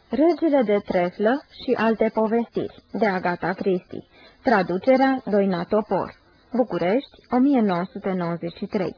Regele de Treflă și alte povestiri, de Agatha Christie. Traducerea Doina Topor. București, 1993.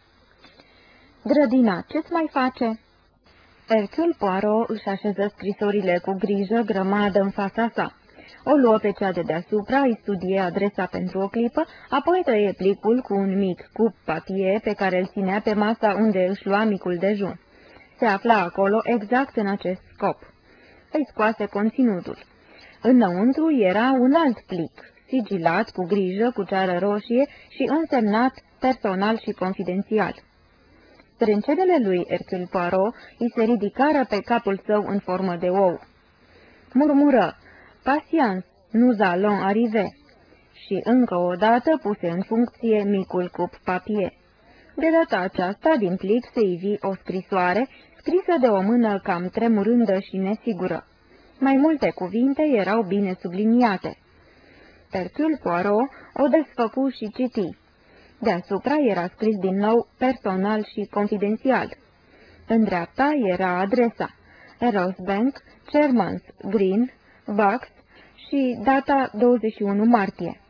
Grădina, ce-ți mai face? Hercule Poirot își așeză scrisorile cu grijă grămadă în fața sa. O luă pe cea de deasupra, îi studie adresa pentru o clipă, apoi tăie plicul cu un mic cup papier pe care îl ținea pe masa unde își lua micul dejun. Se afla acolo exact în acest scop. Îi scoase conținutul. Înăuntru era un alt plic, sigilat cu grijă, cu ceară roșie și însemnat personal și confidențial. Sprâncenele lui Hercule Poirot îi se ridicară pe capul său în formă de ou. Murmură, "Patience, nous allons arriver," și încă o dată puse în funcție micul cup papier. De data aceasta, din plic se ivi o scrisoare, scrisă de o mână cam tremurândă și nesigură. Mai multe cuvinte erau bine subliniate. Hercule Poirot o desfăcu și citi. Deasupra era scris din nou personal și confidențial. În dreapta era adresa: Rosebank, Chairman's Green, Bucks și data 21 martie.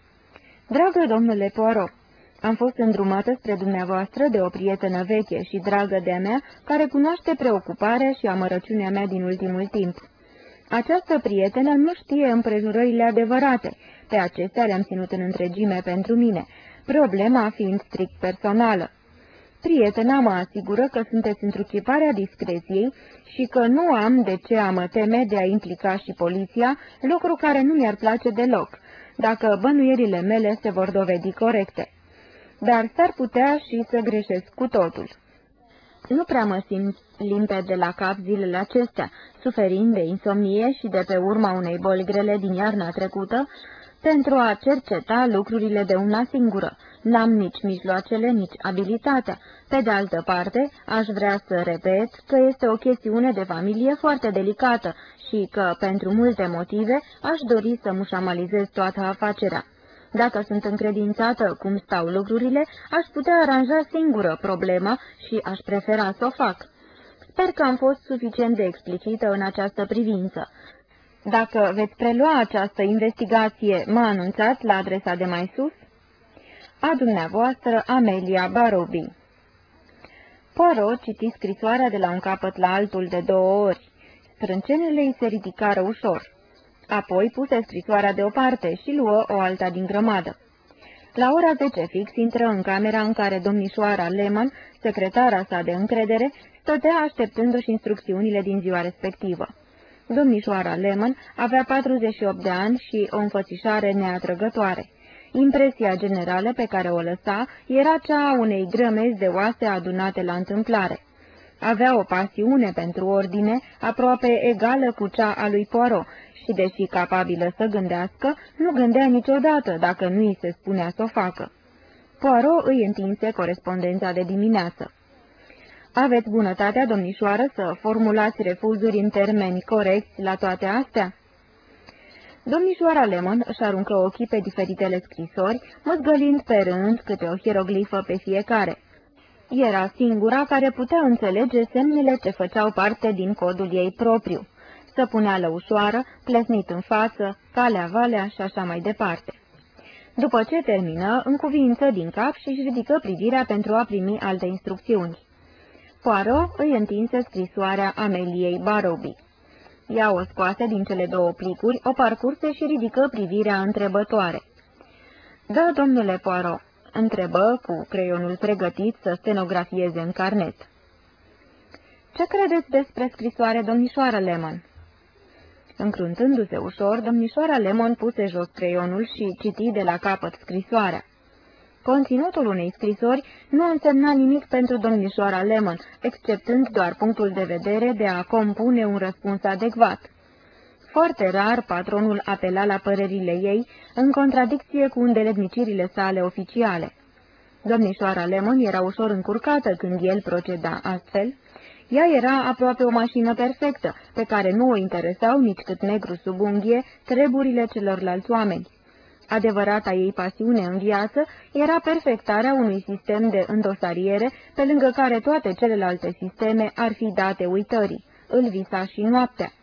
Dragă domnule Poirot, am fost îndrumată spre dumneavoastră de o prietenă veche și dragă de-a mea, care cunoaște preocuparea și amărăciunea mea din ultimul timp. Această prietenă nu știe împrejurările adevărate, pe acestea le-am ținut în întregime pentru mine, problema fiind strict personală. Prietena mă asigură că sunteți întruchiparea discreției și că nu am de ce a mă teme de a implica și poliția, lucru care nu mi-ar place deloc, dacă bănuierile mele se vor dovedi corecte. Dar s-ar putea și să greșesc cu totul. Nu prea mă simt limpede la cap zilele acestea, suferind de insomnie și de pe urma unei boli grele din iarna trecută, pentru a cerceta lucrurile de una singură. N-am nici mijloacele, nici abilitatea. Pe de altă parte, aș vrea să repet că este o chestiune de familie foarte delicată și că, pentru multe motive, aș dori să mușamalizez toată afacerea. Dacă sunt încredințată cum stau lucrurile, aș putea aranja singură problema și aș prefera să o fac. Sper că am fost suficient de explicită în această privință. Dacă veți prelua această investigație, mă anunțați la adresa de mai sus. A dumneavoastră, Amelia Barrowby. Poirot citi scrisoarea de la un capăt la altul de 2 ori. Sprâncenele îi se ridicară ușor. Apoi puse scrisoarea deoparte și luă o alta din grămadă. La ora 10 fix intră în camera în care domnișoara Lemon, secretara sa de încredere, stătea așteptându-și instrucțiunile din ziua respectivă. Domnișoara Lemon avea 48 de ani și o înfățișare neatrăgătoare. Impresia generală pe care o lăsa era cea a unei grămezi de oase adunate la întâmplare. Avea o pasiune pentru ordine aproape egală cu cea a lui Poirot și, deși capabilă să gândească, nu gândea niciodată dacă nu îi se spunea să o facă. Poirot îi întinse corespondența de dimineață. Aveți bunătatea, domnișoară, să formulați refuzuri în termeni corecți la toate astea?" Domnișoara Lemon își aruncă ochii pe diferitele scrisori, măzgălind pe rând câte o hieroglifă pe fiecare. Era singura care putea înțelege semnele ce făceau parte din codul ei propriu. Săpuneală ușoară, plesnit în față, calea-valea și așa mai departe. După ce termină, încuviință din cap și își ridică privirea pentru a primi alte instrucțiuni. Poirot îi întinse scrisoarea Ameliei Barrowby. Ea o scoase din cele 2 plicuri, o parcurse și ridică privirea întrebătoare. Da, domnule Poirot," întrebă cu creionul pregătit să stenografieze în carnet. Ce credeți despre scrisoare, domnișoară Lemon?" Încruntându-se ușor, domnișoara Lemon puse jos creionul și citi de la capăt scrisoarea. Conținutul unei scrisori nu însemna nimic pentru domnișoara Lemon, exceptând doar punctul de vedere de a compune un răspuns adecvat. Foarte rar patronul apela la părerile ei, în contradicție cu îndeletnicirile sale oficiale. Domnișoara Lemon era ușor încurcată când el proceda astfel. Ea era aproape o mașină perfectă, pe care nu o interesau nici cât negru sub unghie treburile celorlalți oameni. Adevărata ei pasiune în viață era perfectarea unui sistem de îndosariere, pe lângă care toate celelalte sisteme ar fi date uitării. Îl visa și noaptea.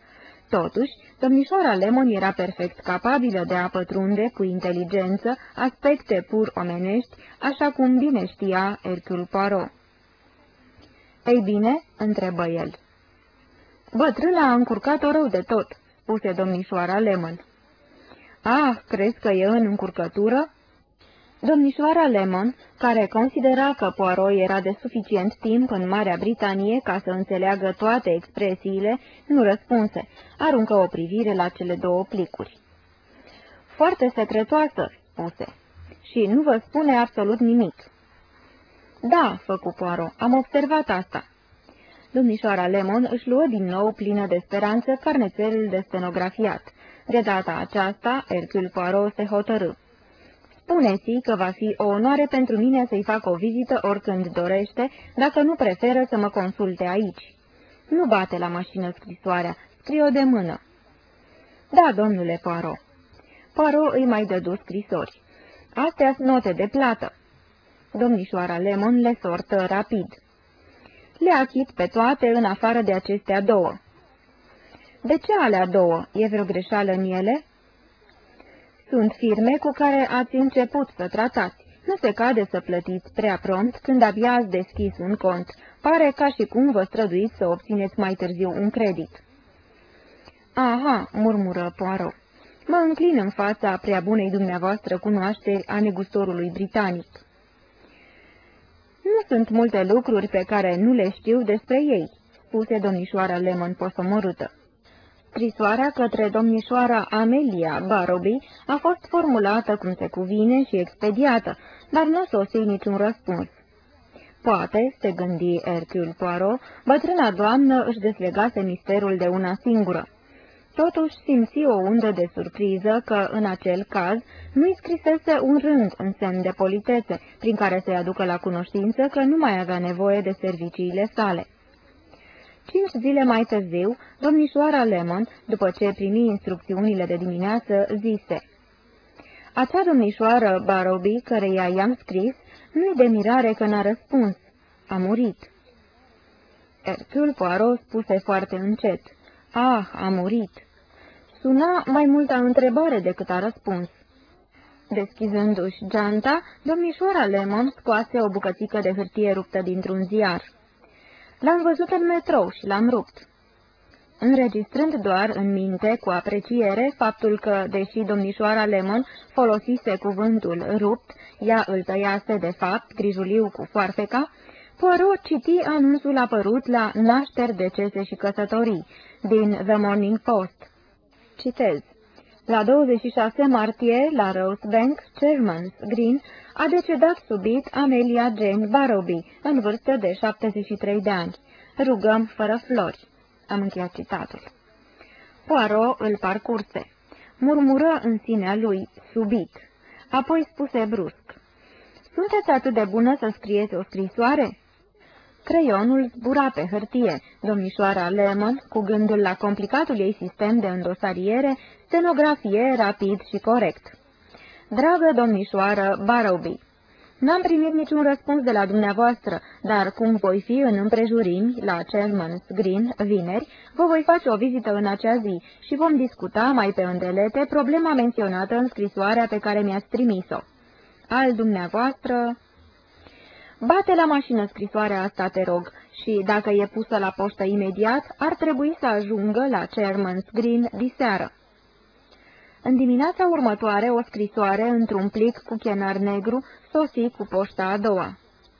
Totuși, domnișoara Lemon era perfect capabilă de a pătrunde cu inteligență aspecte pur omenești, așa cum bine știa Hercule Poirot. Ei bine?" întrebă el. Bătrâna a încurcat-o rău de tot," spuse domnișoara Lemon. Ah, crezi că e în încurcătură?" Domnișoara Lemon, care considera că Poirot era de suficient timp în Marea Britanie ca să înțeleagă toate expresiile, nu răspunse, aruncă o privire la cele două plicuri. Foarte secretoasă," spuse, și nu vă spune absolut nimic." Da," făcu Poirot, am observat asta." Domnișoara Lemon își luă din nou, plină de speranță, carnețelul de stenografiat. De data aceasta, Hercule Poirot se hotărâ. Spune-ți că va fi o onoare pentru mine să-i fac o vizită oricând dorește, dacă nu preferă să mă consulte aici. Nu bate la mașină scrisoarea, scrie-o de mână." Da, domnule Poirot." Poirot îi mai dădu scrisori. Astea-s note de plată." Domnișoara Lemon le sortă rapid. Le achit pe toate în afară de acestea două." De ce alea două? E vreo greșeală în ele?" Sunt firme cu care ați început să tratați. Nu se cade să plătiți prea prompt când abia ați deschis un cont. Pare ca și cum vă străduiți să obțineți mai târziu un credit." Aha," murmură Poirot. Mă înclin în fața prea bunei dumneavoastră cunoașteri a negustorului britanic." Nu sunt multe lucruri pe care nu le știu despre ei," spuse domnișoara Lemon posomorâtă. Scrisoarea către domnișoara Amelia Barrowby a fost formulată cum se cuvine și expediată, dar nu sosi niciun răspuns. Poate, se gândi Hercule Poirot, bătrâna doamnă își deslegase misterul de una singură. Totuși simți o undă de surpriză că, în acel caz, nu-i scrisese un rând în semn de politețe, prin care să-i aducă la cunoștință că nu mai avea nevoie de serviciile sale. 5 zile mai târziu, domnișoara Lemon, după ce primi instrucțiunile de dimineață, zise: Acea domnișoară Barrowby, căreia i-am scris, nu-i de mirare că n-a răspuns. A murit." Hercule Poirot spuse foarte încet: Ah, a murit." Suna mai multă întrebare decât a răspuns. Deschizându-și geanta, domnișoara Lemon scoase o bucățică de hârtie ruptă dintr-un ziar. L-am văzut în metrou și l-am rupt. Înregistrând doar în minte, cu apreciere, faptul că, deși domnișoara Lemon folosise cuvântul rupt, ea îl tăiase de fapt, grijuliu cu foarfeca, Poirot citi anunțul apărut la Nașteri, decese și căsătorii, din The Morning Post. Citez. La 26 martie, la Rosebank, Chairman's Green, a decedat subit Amelia Jane Barrowby, în vârstă de 73 de ani. Rugăm fără flori. Am încheiat citatul. Poirot îl parcurse. Murmură în sinea lui, subit. Apoi spuse brusc: Sunteți atât de bună să scrieți o scrisoare? Creionul zbura pe hârtie. Domnișoara Lemon, cu gândul la complicatul ei sistem de îndosariere, stenografie rapid și corect. Dragă domnișoară Barrowby, n-am primit niciun răspuns de la dumneavoastră, dar cum voi fi în împrejurimi la Chairman's Green vineri, vă voi face o vizită în acea zi și vom discuta mai pe îndelete problema menționată în scrisoarea pe care mi-ați trimis-o. Al dumneavoastră... Bate la mașină scrisoarea asta, te rog, și, dacă e pusă la poștă imediat, ar trebui să ajungă la Chairman's Green diseară. În dimineața următoare, o scrisoare într-un plic cu chenar negru sosi cu poșta a doua.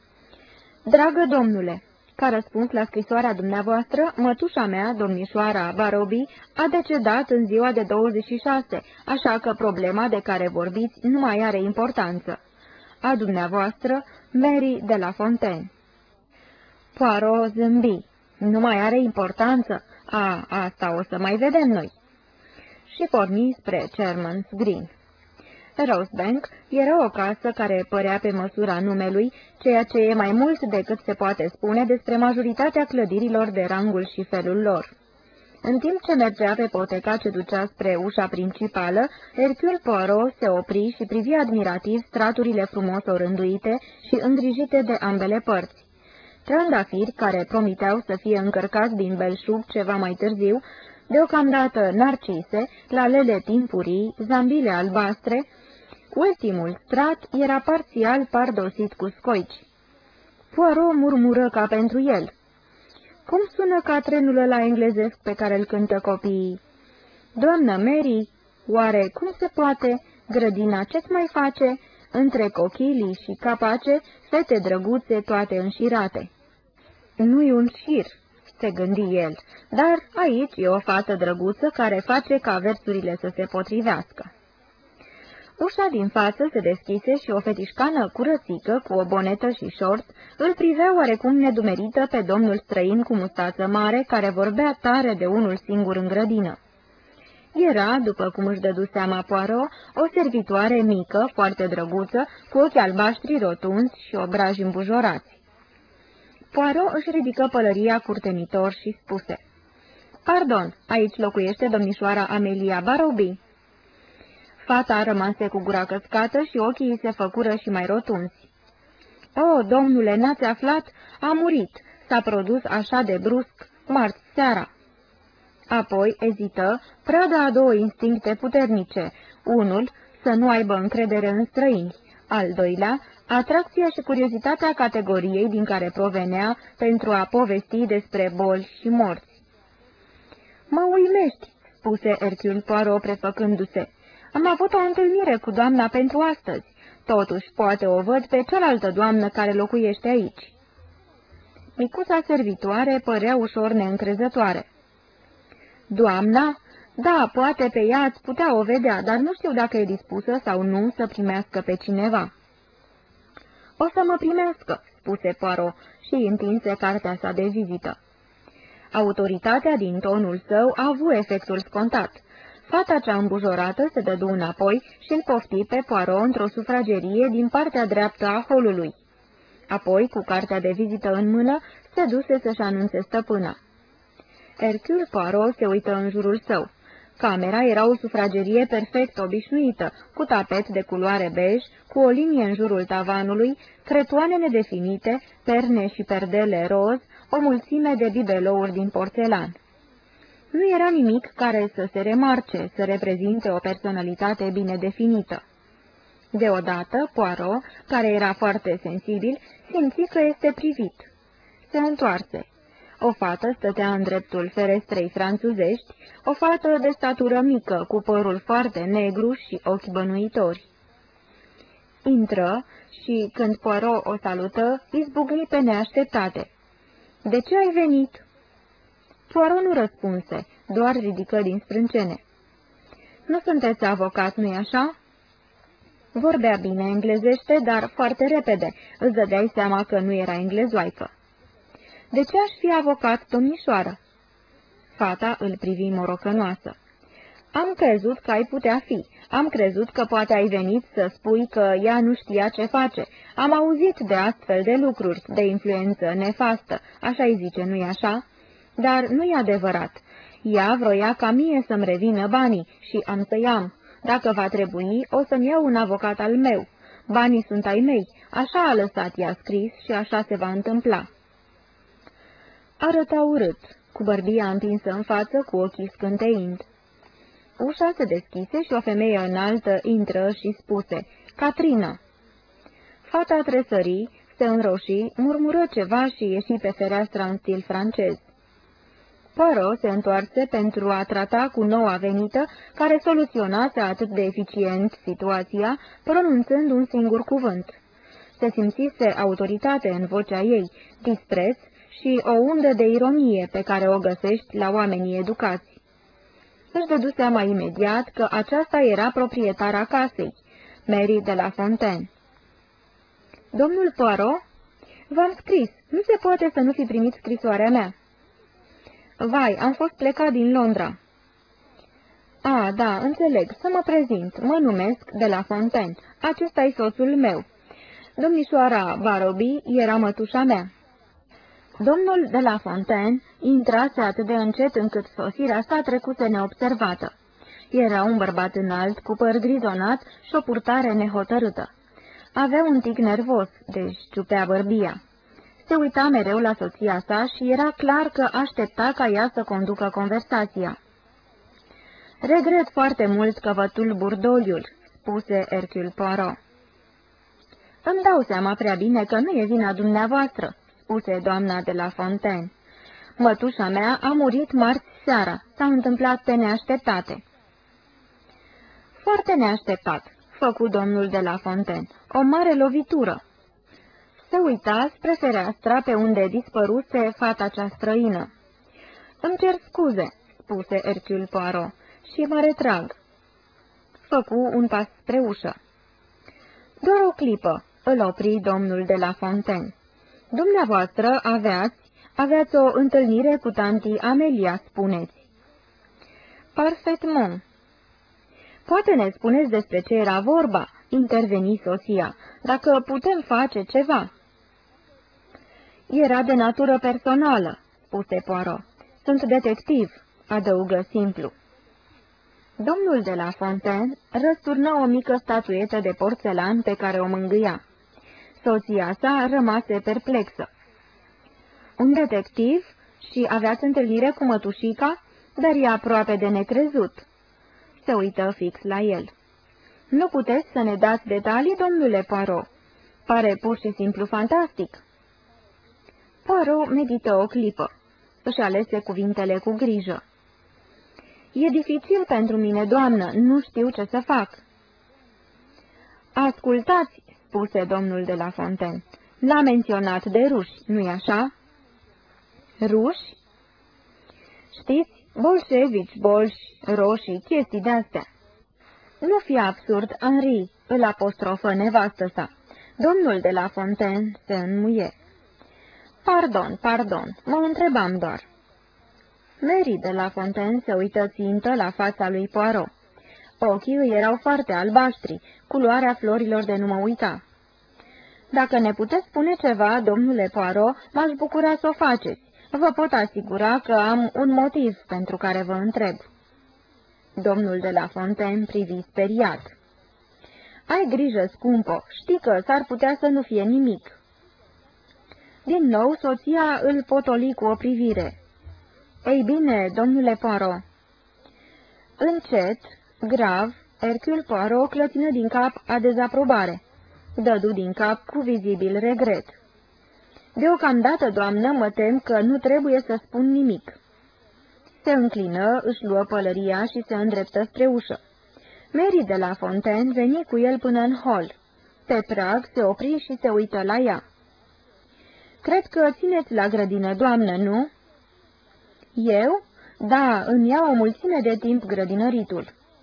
Dragă domnule, ca răspuns la scrisoarea dumneavoastră, mătușa mea, domnișoara Barrowby, a decedat în ziua de 26, așa că problema de care vorbiți nu mai are importanță. A dumneavoastră, Mary de la Fontaine. Poirot zâmbi. Nu mai are importanță? Asta o să mai vedem noi. Și porni spre Chairman's Green. Rosebank era o casă care părea pe măsura numelui, ceea ce e mai mult decât se poate spune despre majoritatea clădirilor de rangul și felul lor. În timp ce mergea pe poteca ce ducea spre ușa principală, Hercule Poirot se opri și privi admirativ straturile frumos orânduite și îngrijite de ambele părți. Trandafiri, care promiteau să fie încărcați din belșug ceva mai târziu, deocamdată narcise, lalele timpurii, zambile albastre. Ultimul strat era parțial pardosit cu scoici. Poirot murmură ca pentru el. Cum sună ca trenul ăla englezesc pe care îl cântă copiii? Doamnă Mary, oare cum se poate? Grădina ce-ți mai face? Între cochilii și capace, fete drăguțe toate înșirate. Nu-i un șir, se gândi el, dar aici e o fată drăguță care face ca versurile să se potrivească. Ușa din față se deschise și o fetișcană curățică, cu o bonetă și șort, îl privea oarecum nedumerită pe domnul străin cu mustață mare, care vorbea tare de unul singur în grădină. Era, după cum își dădu seama Poirot, o servitoare mică, foarte drăguță, cu ochi albaștri rotunzi și obraji îmbujorați. Poirot își ridică pălăria curtenitor și spuse: Pardon, aici locuiește domnișoara Amelia Barrowby?" Fata rămase cu gura căscată și ochii îi se făcură și mai rotunzi. O, domnule, n-ați aflat? A murit. S-a produs așa de brusc, marți seara." Apoi ezită, prada a două instincte puternice. Unul, să nu aibă încredere în străini. Al doilea, atracția și curiozitatea categoriei din care provenea pentru a povesti despre boli și morți. Mă uimești," spuse Hercule Poirot prefăcându-se. Am avut o întâlnire cu doamna pentru astăzi. Totuși, poate o văd pe cealaltă doamnă care locuiește aici." Micuța servitoare părea ușor neîncrezătoare. Doamna? Da, poate pe ea ați putea o vedea, dar nu știu dacă e dispusă sau nu să primească pe cineva." O să mă primească," spuse Poirot și întinse cartea sa de vizită. Autoritatea din tonul său a avut efectul scontat. Fata cea îmbujorată se dădu înapoi și îl pofti pe Poirot într-o sufragerie din partea dreaptă a holului. Apoi, cu cartea de vizită în mână, se duse să-și anunțe stăpâna. Hercule Poirot se uită în jurul său. Camera era o sufragerie perfect obișnuită, cu tapet de culoare bej, cu o linie în jurul tavanului, cretoane nedefinite, perne și perdele roz, o mulțime de bibelouri din porțelan. Nu era nimic care să se remarce, să reprezinte o personalitate bine definită. Deodată, Poirot, care era foarte sensibil, simți că este privit. Se întoarse. O fată stătea în dreptul ferestrei franțuzești, o fată de statură mică, cu părul foarte negru și ochi bănuitori. Intră și, când Poirot o salută, izbucni pe neașteptate. De ce ai venit?" Poirot nu răspunse, doar ridică din sprâncene. Nu sunteți avocat, nu-i așa?" Vorbea bine englezește, dar foarte repede, îți dădeai seama că nu era englezoaică. De ce aș fi avocat, domnișoară?" Fata îl privi morocănoasă. Am crezut că ai putea fi. Am crezut că poate ai venit să spui că ea nu știa ce face. Am auzit de astfel de lucruri, de influență nefastă, așa-i zice, nu-i așa? Dar nu-i adevărat. Ea vroia ca mie să-mi revină banii și am să-i am. Dacă va trebui, o să-mi iau un avocat al meu. Banii sunt ai mei, așa a lăsat ea scris și așa se va întâmpla." Arăta urât, cu bărbia întinsă în față, cu ochii scânteind. Ușa se deschise și o femeie înaltă intră și spuse: Catrina. Fata tresări, se înroși, murmură ceva și ieși pe fereastra în stil francez. Poirot se întoarse pentru a trata cu noua venită, care soluționase atât de eficient situația, pronunțând un singur cuvânt. Se simțise autoritate în vocea ei, dispreț și o undă de ironie pe care o găsești la oamenii educați. Își dădu seama imediat că aceasta era proprietara casei, Mary de la Fontaine. Domnul Poirot? V-am scris, nu se poate să nu fi primit scrisoarea mea. Vai, am fost plecat din Londra. A, da, înțeleg, să mă prezint, mă numesc de la Fontaine, acesta-i soțul meu. Domnișoara Barrowby era mătușa mea. Domnul de la Fontaine intrase atât de încet încât sosirea sa trecuse neobservată. Era un bărbat înalt, cu păr grizonat și o purtare nehotărâtă. Avea un tic nervos, deci ciupea bărbia. Se uita mereu la soția sa și era clar că aștepta ca ea să conducă conversația. Regret foarte mult că vă tulbur doliul," spuse Hercule Poirot. Îmi dau seama prea bine că nu e vina dumneavoastră," spuse doamna de la Fontaine. Mătușa mea a murit marți seara. S-a întâmplat pe neașteptate." Foarte neașteptat," făcu domnul de la Fontaine. O mare lovitură." Se uita spre fereastra pe unde dispăruse fata cea străină. Îmi cer scuze," spuse Hercule Poirot, și mă retrag." Făcu un pas spre ușă. Doar o clipă," îl opri domnul de la Fontaine. Dumneavoastră aveați o întâlnire cu tanti Amelia, spuneți." Parfaitement." Poate ne spuneți despre ce era vorba?" interveni soția. Dacă putem face ceva." Era de natură personală," spuse Poirot. Sunt detectiv," adăugă simplu. Domnul de la Fontaine răsturnă o mică statuetă de porțelan pe care o mângâia. Soția sa rămase perplexă. Un detectiv? Și aveați întâlnire cu mătușica? Dar e aproape de necrezut." Se uită fix la el. Nu puteți să ne dați detalii, domnule Poirot? Pare pur și simplu fantastic." Poirot medită o clipă. Își alese cuvintele cu grijă. E dificil pentru mine, doamnă, nu știu ce să fac." Ascultați," spuse domnul de la Fontaine. L-a menționat de ruși, nu-i așa?" Ruși? Știți, bolșevici, bolși, roșii, chestii de-astea." Nu fi absurd, Henri," îl apostrofă nevastă sa. Domnul de la Fontaine se înmuie. Pardon, mă întrebam doar." Mary de la Fontaine se uită țintă la fața lui Poirot. Ochii îi erau foarte albaștri, culoarea florilor de nu mă uita. Dacă ne puteți spune ceva, domnule Poirot, m-aș bucura să o faceți. Vă pot asigura că am un motiv pentru care vă întreb." Domnul de la Fontaine privi speriat. Ai grijă, scumpo, știi că s-ar putea să nu fie nimic." Din nou, soția îl potoli cu o privire. Ei bine, domnule Poirot." Încet, grav, Hercule Poirot clătină din cap a dezaprobare. Dădu din cap cu vizibil regret. Deocamdată, doamnă, mă tem că nu trebuie să spun nimic." Se înclină, își luă pălăria și se îndreptă spre ușă. Mary de la Fontaine veni cu el până în hol. Pe prag se opri și se uită la ea. Cred că țineți la grădină, doamnă, nu?" Eu? Da, îmi iau o mulțime de timp grădinăritul."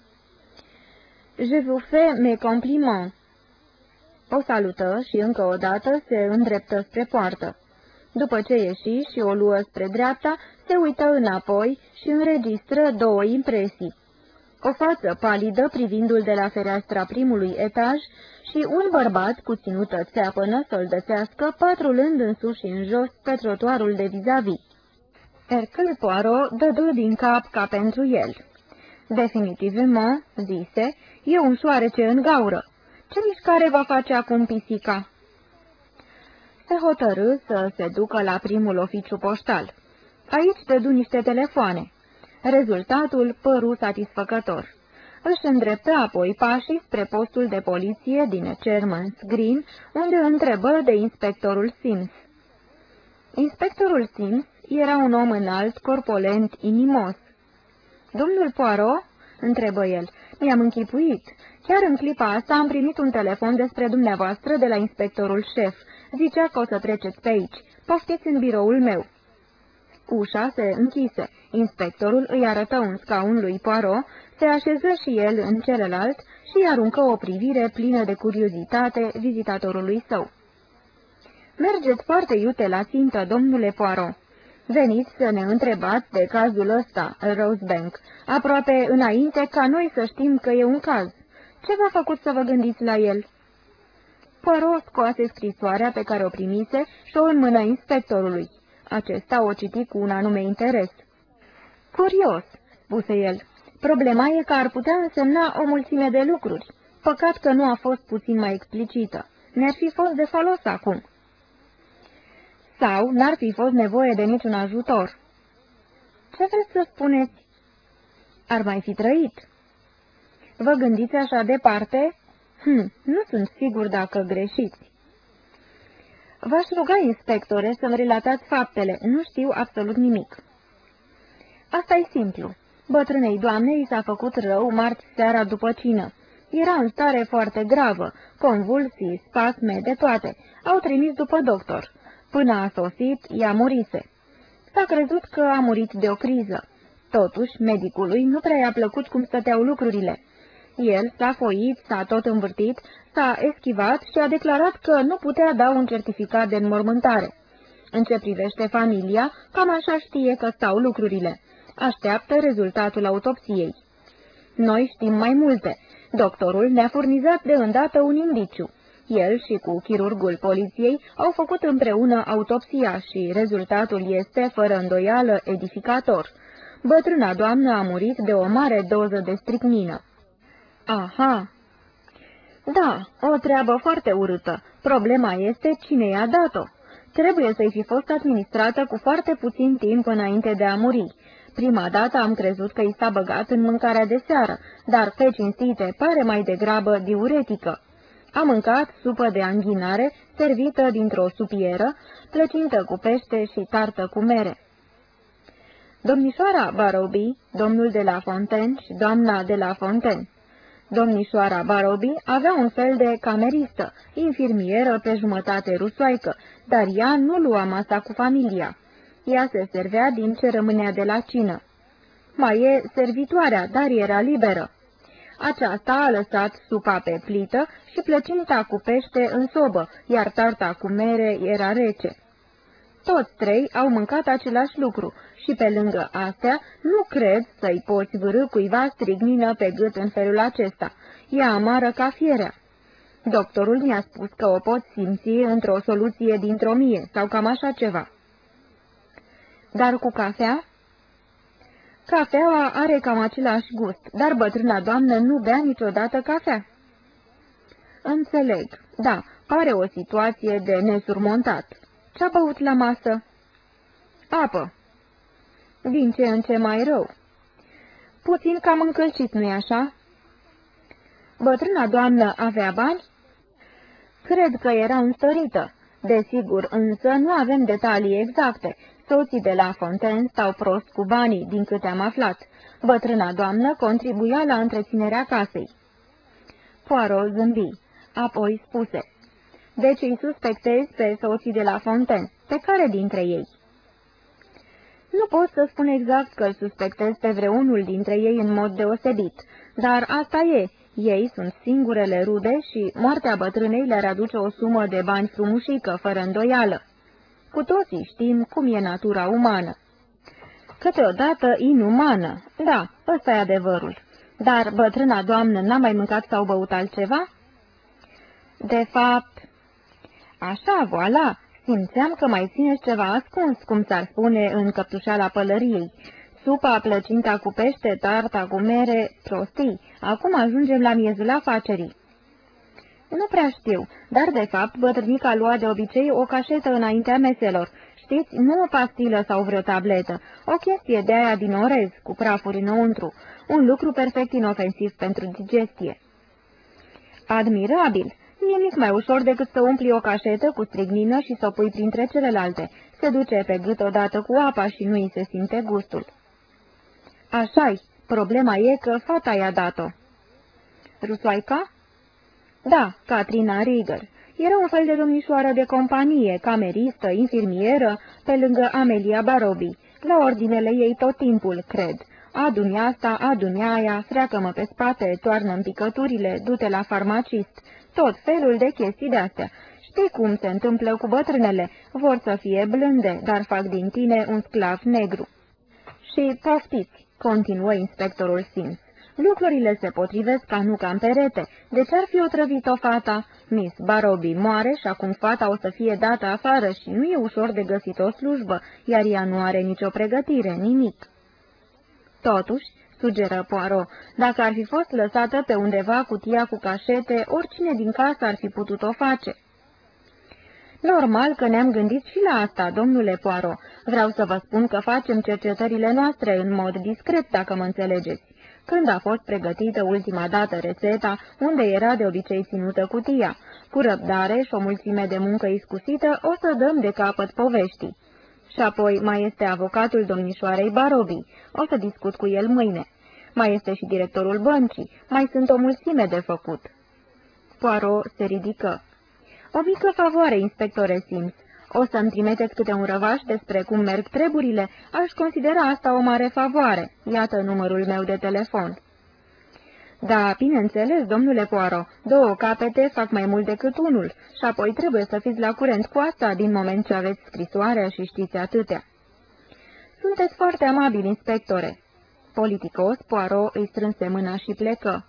Je vous fais mes compliments." O salută și încă o dată se îndreptă spre poartă. După ce ieși și o luă spre dreapta, se uită înapoi și înregistră două impresii. O față palidă privindu-l de la fereastra primului etaj și un bărbat cu ținută țeapănă soldățească patrulând în sus și în jos pe trotuarul de vis-a-vis. Hercule Poirot dădu din cap ca pentru el. Definitivement, zise, e un șoarece în gaură. Ce mișcare va face acum pisica?" Se hotărâ să se ducă la primul oficiu poștal. Aici dădu niște telefoane. Rezultatul păru satisfăcător. Își îndreptă apoi pașii spre postul de poliție din Chairman's Green, unde întrebă de inspectorul Sims. Inspectorul Sims era un om înalt, corpolent, inimos. Domnul Poirot?" întrebă el. Mi-am închipuit. Chiar în clipa asta am primit un telefon despre dumneavoastră de la inspectorul șef. Zicea că o să treceți pe aici. Poftiți în biroul meu." Ușa se închise. Inspectorul îi arătă un scaun lui Poirot, se așeză și el în celălalt și aruncă o privire plină de curiozitate vizitatorului său. Mergeți foarte iute la țintă, domnule Poirot. Veniți să ne întrebați de cazul ăsta, Rosebank, aproape înainte ca noi să știm că e un caz. Ce v-a făcut să vă gândiți la el?" Poirot scoase scrisoarea pe care o primise și o înmână inspectorului. Acesta o citi cu un anume interes. Curios," spuse el. Problema e că ar putea însemna o mulțime de lucruri. Păcat că nu a fost puțin mai explicită. Ne-ar fi fost de folos acum." Sau n-ar fi fost nevoie de niciun ajutor." Ce vreți să spuneți?" Ar mai fi trăit. Vă gândiți așa departe? Nu sunt sigur dacă greșiți. V-aș ruga, inspectore, să-mi relatați faptele. Nu știu absolut nimic. Asta e simplu. Bătrânei doamnei i s-a făcut rău marți seara după cină. Era în stare foarte gravă, convulsii, spasme, de toate. Au trimis după doctor. Până a sosit, ea murise. S-a crezut că a murit de o criză. Totuși, medicului nu prea i-a plăcut cum stăteau lucrurile. El s-a foit, s-a tot învârtit, s-a eschivat și a declarat că nu putea da un certificat de înmormântare. În ce privește familia, cam așa știe că stau lucrurile. Așteaptă rezultatul autopsiei. Noi știm mai multe. Doctorul ne-a furnizat de îndată un indiciu. El și cu chirurgul poliției au făcut împreună autopsia și rezultatul este, fără îndoială, edificator. Bătrâna doamnă a murit de o mare doză de stricnină. Aha! Da, o treabă foarte urâtă. Problema este cine i-a dat-o. Trebuie să-i fi fost administrată cu foarte puțin timp înainte de a muri. Prima dată am crezut că i s-a băgat în mâncarea de seară, dar, pe cinstite, pare mai degrabă diuretică. A mâncat supă de anghinare, servită dintr-o supieră, plăcintă cu pește și tartă cu mere. Domnișoara Barroby, domnul de la Fontaine și doamna de la Fontaine. Domnișoara Barroby avea un fel de cameristă, infirmieră pe jumătate rusoaică, dar ea nu lua masa cu familia. Ea se servea din ce rămânea de la cină. Mai e servitoarea, dar era liberă. Aceasta a lăsat supa pe plită și plăcinta cu pește în sobă, iar tarta cu mere era rece. Toți trei au mâncat același lucru și pe lângă astea nu cred să-i poți vârî cuiva strignină pe gât în felul acesta. E amară ca fierea. Doctorul mi-a spus că o pot simți într-o soluție dintr-o mie sau cam așa ceva. Dar cu cafea? Cafeaua are cam același gust, dar bătrâna doamnă nu bea niciodată cafea. Înțeleg. Da, pare o situație de nesurmontat. Ce-a băut la masă? Apă. Din ce în ce mai rău. Puțin cam încălcit, nu-i așa? Bătrâna doamnă avea bani? Cred că era înstărită. Desigur, însă nu avem detalii exacte. Soții de la Fontaine stau prost cu banii, din câte am aflat. Bătrâna doamnă contribuia la întreținerea casei. Poirot zâmbi. Apoi spuse: Deci îi suspectezi pe soții de la Fontaine. Pe care dintre ei? Nu pot să spun exact că îl suspectez pe vreunul dintre ei în mod deosebit, dar asta e. Ei sunt singurele rude și moartea bătrânei le-ar aduce o sumă de bani frumușică, fără îndoială. Cu toții știm cum e natura umană. Câteodată inumană, da, ăsta e adevărul. Dar bătrâna doamnă n-a mai mâncat sau băut altceva? De fapt, așa, voilà, simțeam că mai țineți ceva ascuns, cum s-ar spune în căptușala pălăriei. Supa, plăcinta cu pește, tarta cu mere, prostii. Acum ajungem la miezul afacerii. Nu prea știu, dar de fapt bătrânica lua de obicei o cașetă înaintea meselor. Știți, nu o pastilă sau vreo tabletă, o chestie de aia din orez, cu prafuri înăuntru, un lucru perfect inofensiv pentru digestie. Admirabil! E nimic mai ușor decât să umpli o cașetă cu strignină și să o pui printre celelalte. Se duce pe gât odată cu apa și nu îi se simte gustul. Așa-i, problema e că fata i-a dat-o. Rusoaica? Da, Katrina Rieger. Era un fel de domnișoară de companie, cameristă, infirmieră, pe lângă Amelia Barroby. La ordinele ei tot timpul, cred. Adu-mi asta, adu-mi aia, freacă-mă pe spate, toarnă-mi picăturile, du-te la farmacist. Tot felul de chestii de-astea. Știi cum se întâmplă cu bătrânele? Vor să fie blânde, dar fac din tine un sclav negru. Și poftiți, continuă inspectorul Sims. Lucrurile se potrivesc ca nu ca în perete. De ce ar fi otrăvit-o fata? Miss Barroby moare și acum fata o să fie dată afară și nu e ușor de găsit o slujbă, iar ea nu are nicio pregătire, nimic. Totuși, sugeră Poirot, dacă ar fi fost lăsată pe undeva cutia cu cașete, oricine din casă ar fi putut-o face. Normal că ne-am gândit și la asta, domnule Poirot. Vreau să vă spun că facem cercetările noastre în mod discret, dacă mă înțelegeți. când a fost pregătită ultima dată rețeta, unde era de obicei ținută cutia. Cu răbdare și o mulțime de muncă iscusită o să dăm de capăt poveștii. Și apoi mai este avocatul domnișoarei Barobi. O să discut cu el mâine. Mai este și directorul băncii. Mai sunt o mulțime de făcut. Poirot se ridică. O mică favoare, inspectore Sims. O să-mi trimiteți câte un răvaș despre cum merg treburile? Aș considera asta o mare favoare. Iată numărul meu de telefon. Da, bineînțeles, domnule Poirot, 2 capete fac mai mult decât unul și apoi trebuie să fiți la curent cu asta din moment ce aveți scrisoarea și știți atâtea. Sunteți foarte amabil, inspectore. Politicos, Poirot îi strânse mâna și plecă.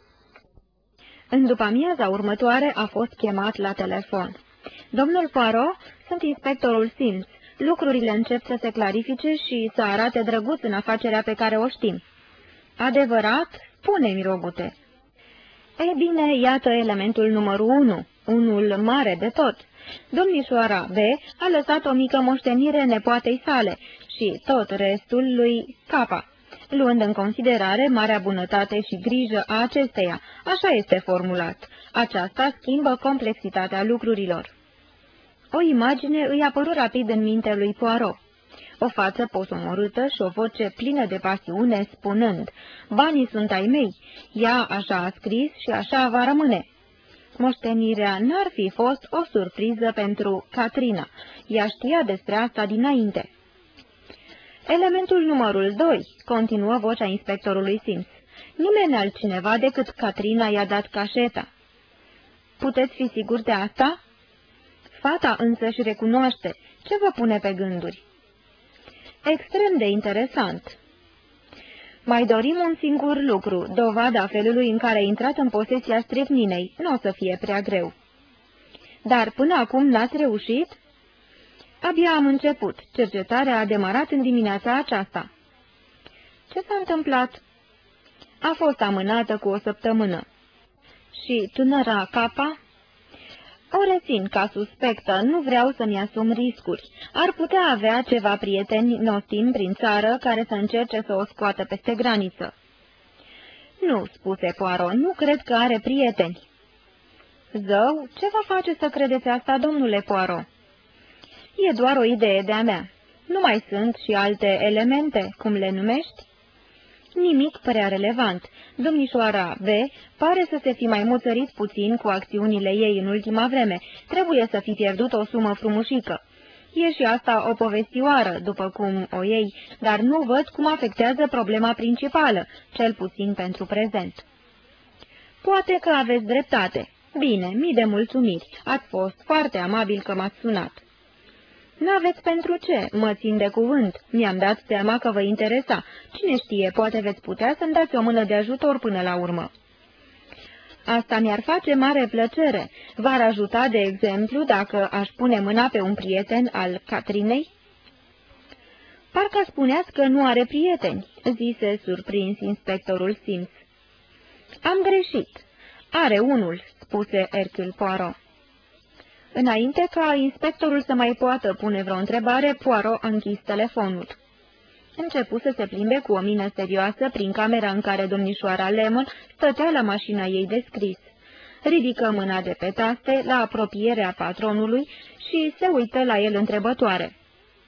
În după-amiaza următoare a fost chemat la telefon. Domnul Poirot, sunt inspectorul Sims. Lucrurile încep să se clarifice și să arate drăguț în afacerea pe care o știm. Adevărat? Spune-mi, rogute. Ei bine, iată elementul numărul 1, unul mare de tot. Domnișoara B a lăsat o mică moștenire nepoatei sale și tot restul lui Capa, luând în considerare marea bunătate și grijă a acesteia. Așa este formulat. Aceasta schimbă complexitatea lucrurilor. O imagine îi apăru rapid în mintea lui Poirot. O față posomorâtă și o voce plină de pasiune, spunând, banii sunt ai mei, ea așa a scris și așa va rămâne. Moștenirea n-ar fi fost o surpriză pentru Katrina, ea știa despre asta dinainte. Elementul numărul 2, continuă vocea inspectorului Sims. Nimeni altcineva decât Katrina i-a dat cașeta. Puteți fi sigur de asta? Fata însă și recunoaște. Ce vă pune pe gânduri? Extrem de interesant. Mai dorim un singur lucru, dovada felului în care a intrat în posesia stricninei. Nu o să fie prea greu. Dar până acum n-ați reușit? Abia am început. Cercetarea a demarat în dimineața aceasta. Ce s-a întâmplat? A fost amânată cu 1 săptămână. Și tânăra Capa? O rețin ca suspectă, nu vreau să-mi asum riscuri. Ar putea avea ceva prieteni nostim prin țară care să încerce să o scoată peste graniță. Nu, spuse Poirot, nu cred că are prieteni. Zău, ce va face să credeți asta, domnule Poirot? E doar o idee de-a mea. Nu mai sunt și alte elemente, cum le numești? Nimic prea relevant. Domnișoara B pare să se fi mai muțărit puțin cu acțiunile ei în ultima vreme. Trebuie să fi pierdut o sumă frumușică. E și asta o povestioară, după cum o iei, dar nu văd cum afectează problema principală, cel puțin pentru prezent. Poate că aveți dreptate. Bine, mii de mulțumiri. Ați fost foarte amabil că m-ați sunat. N-aveți pentru ce, mă țin de cuvânt. Mi-am dat seama că vă interesa. Cine știe, poate veți putea să-mi dați o mână de ajutor până la urmă. Asta mi-ar face mare plăcere. V-ar ajuta, de exemplu, dacă aș pune mâna pe un prieten al Catrinei? Parcă spuneați că nu are prieteni, zise surprins inspectorul Sims. Am greșit. Are unul, spuse Hercule Poirot. Înainte ca inspectorul să mai poată pune vreo întrebare, Poirot a închis telefonul. Începu să se plimbe cu o mină serioasă prin camera în care domnișoara Lemon stătea la mașina ei de scris. Ridică mâna de pe taste la apropierea patronului și se uită la el întrebătoare.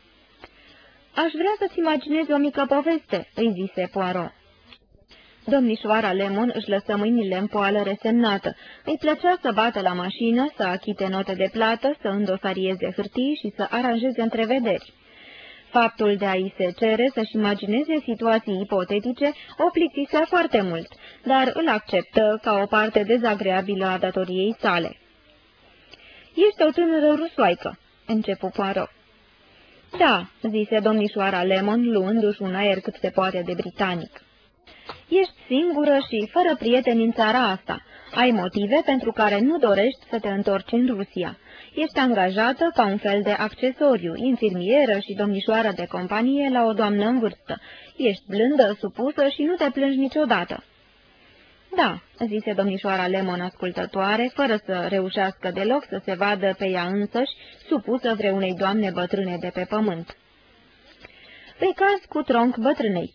Aș vrea să-ți imaginezi o mică poveste," îi zise Poirot. Domnișoara Lemon își lăsă mâinile în poală resemnată. Îi plăcea să bată la mașină, să achite note de plată, să îndosarieze hârtii și să aranjeze întrevederi. Faptul de a-i se cere să-și imagineze situații ipotetice o plictisea foarte mult, dar îl acceptă ca o parte dezagreabilă a datoriei sale. Ești o tânără rusoaică," începu Poirot. Da," zise domnișoara Lemon, luându-și un aer cât se poate de britanic. Ești singură și fără prieteni în țara asta. Ai motive pentru care nu dorești să te întorci în Rusia. Ești angajată ca un fel de accesoriu, infirmieră și domnișoară de companie la o doamnă în vârstă. Ești blândă, supusă și nu te plângi niciodată. Da, zise domnișoara Lemon ascultătoare, fără să reușească deloc să se vadă pe ea însăși, supusă vreunei doamne bătrâne de pe pământ. Îi caz cu tronc bătrânei.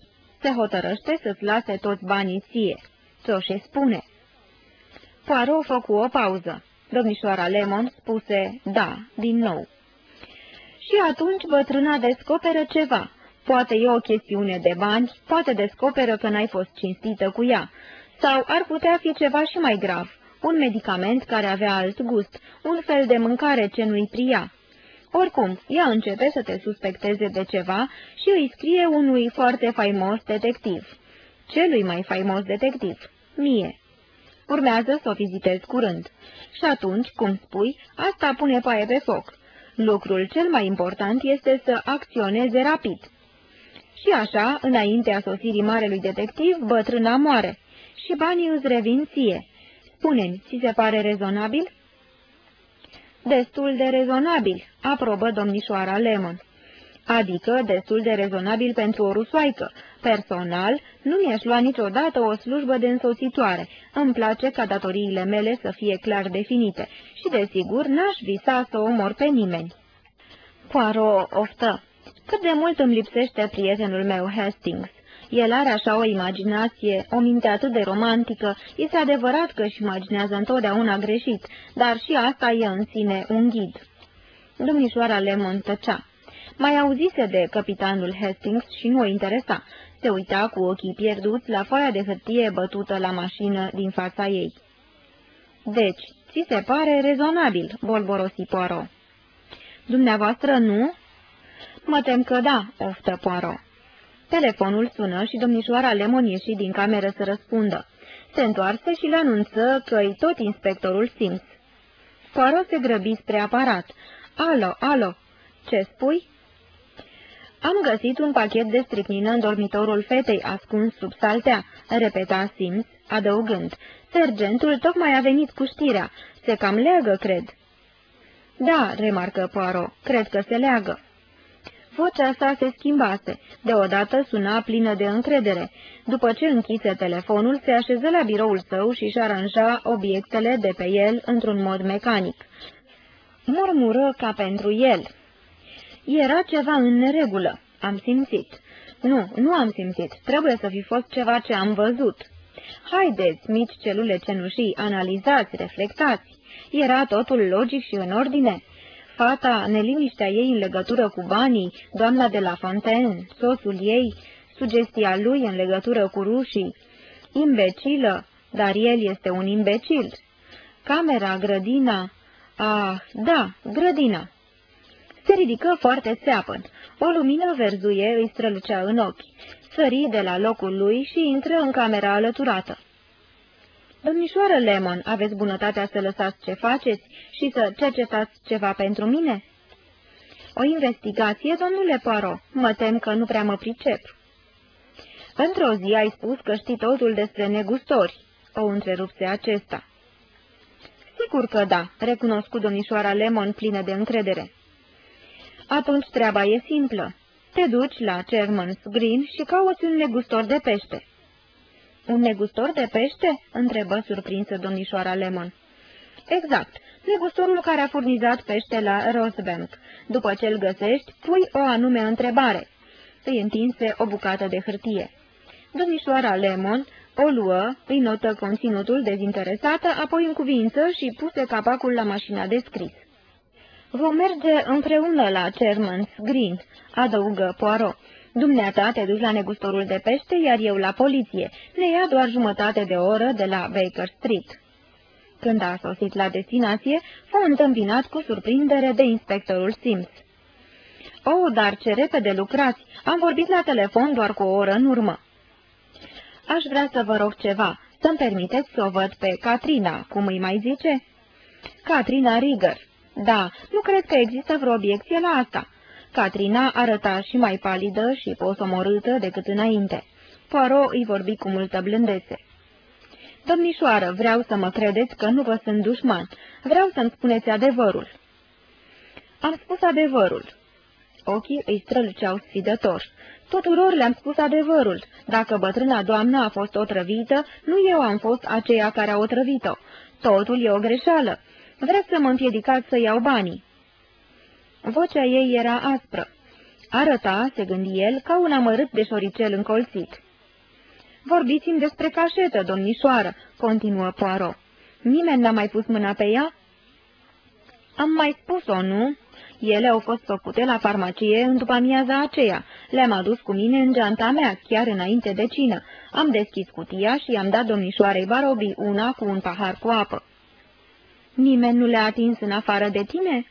se hotărăște să-ți lase toți banii ție. Ți-o spune. Poirot făcu o pauză. Domnișoara Lemon spuse da, din nou. Și atunci bătrâna descoperă ceva. Poate e o chestiune de bani, poate descoperă că n-ai fost cinstită cu ea. Sau ar putea fi ceva și mai grav, un medicament care avea alt gust, un fel de mâncare ce nu-i pria. Oricum, ea începe să te suspecteze de ceva și îi scrie unui foarte faimos detectiv. Celui mai faimos detectiv, mie. Urmează să o vizitez curând. Și atunci, cum spui, asta pune paie pe foc. Lucrul cel mai important este să acționeze rapid. Și așa, înaintea sosirii marelui detectiv, bătrâna moare. Și banii îți revin ție. Spune-mi, ți se pare rezonabil? Destul de rezonabil, aprobă domnișoara Lemon. Adică destul de rezonabil pentru o rusoaică. Personal, nu mi-aș lua niciodată o slujbă de însoțitoare. Îmi place ca datoriile mele să fie clar definite și, desigur, n-aș visa să omor pe nimeni. Poirot oftă. Cât de mult îmi lipsește prietenul meu Hastings. El are așa o imaginație, o minte atât de romantică, este adevărat că își imaginează întotdeauna greșit, dar și asta e în sine un ghid. Domnișoara Lemon tăcea. Mai auzise de capitanul Hastings și nu o interesa. Se uita cu ochii pierduți la foaia de hârtie bătută la mașină din fața ei. Deci, ți se pare rezonabil, bolborosi Poirot. Dumneavoastră nu? Mă tem că da, oftă Poirot. Telefonul sună și domnișoara Lemon ieși din cameră să răspundă. Se întoarse și le anunță că-i tot inspectorul Sims. Poirot se grăbi spre aparat. Alo, alo, ce spui? Am găsit un pachet de stricnină în dormitorul fetei ascuns sub saltea, repeta Sims, adăugând. Sergentul tocmai a venit cu știrea. Se cam leagă, cred. Da, remarcă Poirot, cred că se leagă. Vocea sa se schimbase. Deodată suna plină de încredere. După ce închise telefonul, se așeză la biroul său și-și aranja obiectele de pe el într-un mod mecanic. Murmură ca pentru el. Era ceva în neregulă. Am simțit. Nu am simțit. Trebuie să fi fost ceva ce am văzut. Haideți, mici celule cenușii, analizați, reflectați. Era totul logic și în ordine. Fata, neliniștea ei în legătură cu banii, doamna de la Fontaine, soțul ei, sugestia lui în legătură cu rușii. Imbecilă, dar el este un imbecil. Camera, grădina... Ah, da, grădina. Se ridică foarte țeapăn. O lumină verzuie îi strălucea în ochi. Sări de la locul lui și intră în camera alăturată. Domnișoară Lemon, aveți bunătatea să lăsați ce faceți și să cercetați ceva pentru mine? O investigație, domnule Poirot? Mă tem că nu prea mă pricep. Într-o zi ai spus că știi totul despre negustori, o întrerupse acesta. Sigur că da, recunoscu domnișoara Lemon plină de încredere. Atunci treaba e simplă. Te duci la Chairman's Green și cauți un negustor de pește. Un negustor de pește? Întrebă surprinsă domnișoara Lemon. Exact, negustorul care a furnizat pește la Rosebank. După ce îl găsești, pui o anume întrebare. Îi întinse o bucată de hârtie. Domnișoara Lemon o luă, îi notă conținutul dezinteresată, apoi în cuvință și puse capacul la mașina de scris. Vom merge împreună la Chairman's Green, adăugă Poirot. Dumneata te duci la negustorul de pește, iar eu la poliție. Ne ia doar jumătate de oră de la Baker Street. Când a sosit la destinație, fu întâmpinat cu surprindere de inspectorul Sims. Oh, dar ce repede lucrați! Am vorbit la telefon doar cu o oră în urmă. Aș vrea să vă rog ceva. Să-mi permiteți să o văd pe Katrina, cum îi mai zice? Katrina Rigger. Da, nu cred că există vreo obiecție la asta. Katrina arăta și mai palidă și posomorâtă decât înainte. Poirot îi vorbi cu multă blândețe. Domnișoară, vreau să mă credeți că nu vă sunt dușman. Vreau să-mi spuneți adevărul. Am spus adevărul. Ochii îi străluceau sfidător. Tuturor le-am spus adevărul. Dacă bătrâna doamnă a fost otrăvită, nu eu am fost aceea care a otrăvit-o. Totul e o greșeală. Vreți să mă împiedicați să iau banii. Vocea ei era aspră. Arăta, se gândi el, ca un amărât de șoricel încolțit. Vorbiți-mi despre cașetă, domnișoară, continuă Poirot. Nimeni n-a mai pus mâna pe ea? Am mai spus-o, nu? Ele au fost făcute la farmacie în după-amiaza aceea. Le-am adus cu mine în geanta mea, chiar înainte de cină. Am deschis cutia și i-am dat domnișoarei Barobi una cu un pahar cu apă. Nimeni nu le-a atins în afară de tine?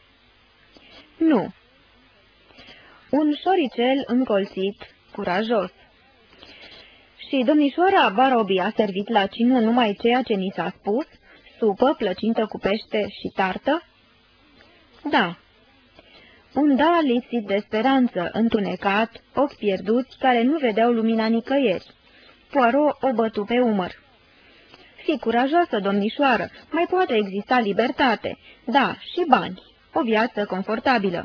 Nu. Un șoricel încolțit, curajos. Și domnișoara Barobi a servit la cină numai ceea ce ni s-a spus? Supă, plăcintă cu pește și tartă? Da. Un da lipsit de speranță, întunecat, ochi pierduți care nu vedeau lumina nicăieri. Poirot o bătu pe umăr. Fii curajoasă, domnișoară, mai poate exista libertate. Da, și bani. O viață confortabilă.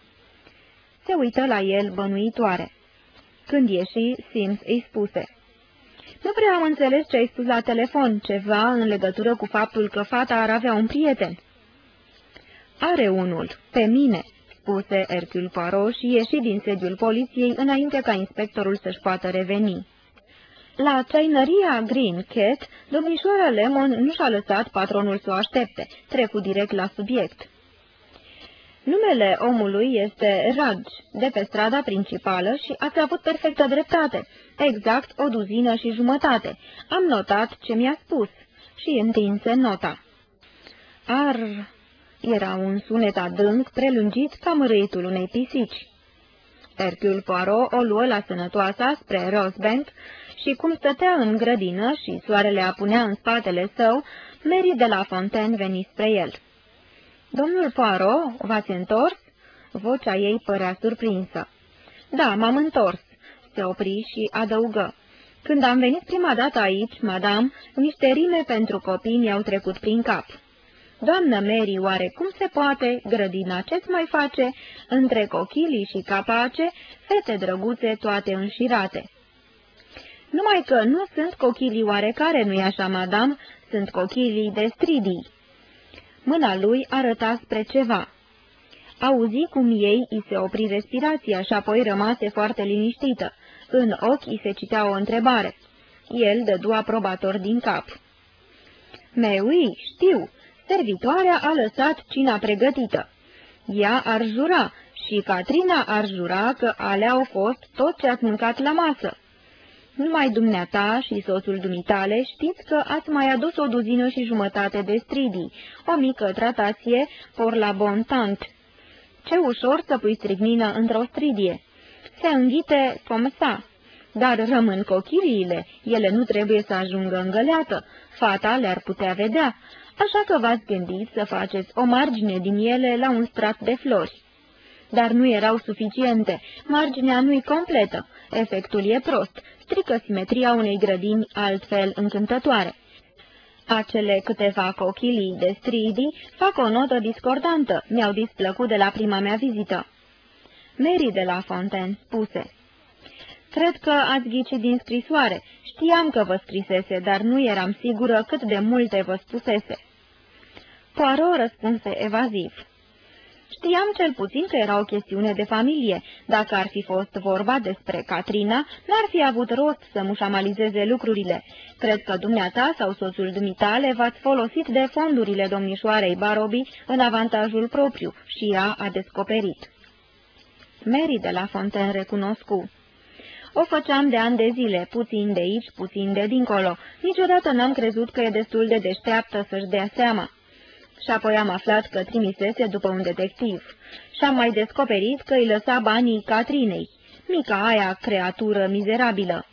Se uită la el bănuitoare. Când ieși, Sims îi spuse: Nu prea am înțeles ce ai spus la telefon, ceva în legătură cu faptul că fata ar avea un prieten. Are unul, pe mine, spuse Hercule Poirot și ieși din sediul poliției înainte ca inspectorul să-și poată reveni. La ceainăria Green Cat, domnișoara Lemon nu și-a lăsat patronul să o aștepte, trecu direct la subiect. Numele omului este Rudge, de pe strada principală și ați avut perfectă dreptate, exact 1,5 duzine. Am notat ce mi-a spus și întinse nota. Ar... Era un sunet adânc, prelungit ca mărâitul unei pisici. Hercule Poirot o luă la sănătoasa spre Rosebank și cum stătea în grădină și soarele apunea în spatele său, Mary de la Fontaine veni spre el. Domnul Poirot, v-ați întors?" Vocea ei părea surprinsă. Da, m-am întors," se opri și adăugă. Când am venit prima dată aici, madame, niște rime pentru copii mi-au trecut prin cap. Doamnă Mary, oare cum se poate, grădina ce-ți mai face, între cochilii și capace, fete drăguțe toate înșirate? Numai că nu sunt cochilii oarecare, nu-i așa, madame, sunt cochilii de stridii. Mâna lui arăta spre ceva. Auzi cum ei îi se opri respirația și apoi rămase foarte liniștită. În ochi îi se citea o întrebare. El dădu aprobator din cap. Meui, știu, servitoarea a lăsat cina pregătită. Ea ar jura și Catrina ar jura că alea au fost tot ce ați mâncat la masă. Numai dumneata și soțul dumitale știți că ați mai adus 1,5 duzine de stridii, o mică tratație por la bon tant. Ce ușor să pui strignină într-o stridie. Se înghite cum sa. Dar rămân cochiliile, ele nu trebuie să ajungă în găleată, fata le-ar putea vedea, așa că v-ați gândit să faceți o margine din ele la un strat de flori. Dar nu erau suficiente, marginea nu-i completă, efectul e prost, strică simetria unei grădini altfel încântătoare. Acele câteva cochilii de stridii fac o notă discordantă, mi-au displăcut de la prima mea vizită. Mary de la Fontaine spuse: Cred că ați ghicit din scrisoare. Știam că vă scrisese, dar nu eram sigură cât de multe vă spusese. Poirot răspunse evaziv. Știam cel puțin că era o chestiune de familie. Dacă ar fi fost vorba despre Catrina, n-ar fi avut rost să mușamalizeze lucrurile. Cred că dumneata sau soțul dumitale v-ați folosit de fondurile domnișoarei Barobi în avantajul propriu și ea a descoperit. Mary de la Fontaine recunoscu. O făceam de ani de zile, puțin de aici, puțin de dincolo. Niciodată n-am crezut că e destul de deșteaptă să-și dea seama. Și apoi am aflat că trimisese după un detectiv. Și am mai descoperit că îi lăsa banii Catrinei, mica aia creatură mizerabilă.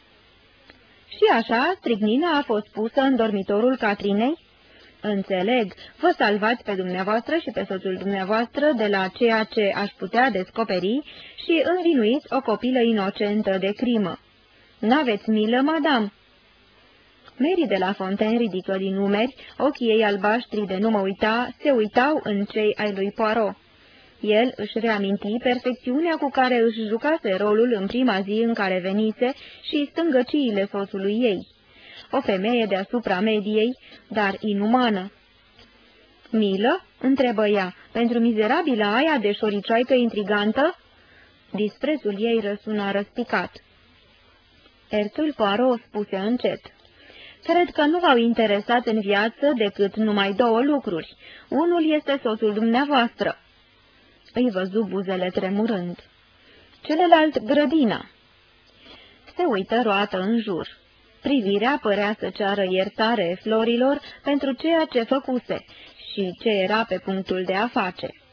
Și așa, strignina a fost pusă în dormitorul Catrinei? Înțeleg, vă salvați pe dumneavoastră și pe soțul dumneavoastră de la ceea ce aș putea descoperi și învinuiți o copilă inocentă de crimă. N-aveți milă, madame? Mary de la Fontaine ridică din umeri, ochii ei albaștri de nu mă uita, se uitau în cei ai lui Poirot. El își reaminti perfecțiunea cu care își jucase rolul în prima zi în care venise și stângăciile soțului ei. O femeie deasupra mediei, dar inumană. Milă? Întrebă ea, pentru mizerabila aia de șoricioaică intrigantă? Disprețul ei răsuna răspicat. Hercule Poirot spuse încet. Cred că nu v-au interesat în viață decât numai două lucruri. Unul este soțul dumneavoastră. Îi văzu buzele tremurând. Celălalt grădina. Se uită roată în jur. Privirea părea să ceară iertare florilor pentru ceea ce făcuse și ce era pe punctul de a face.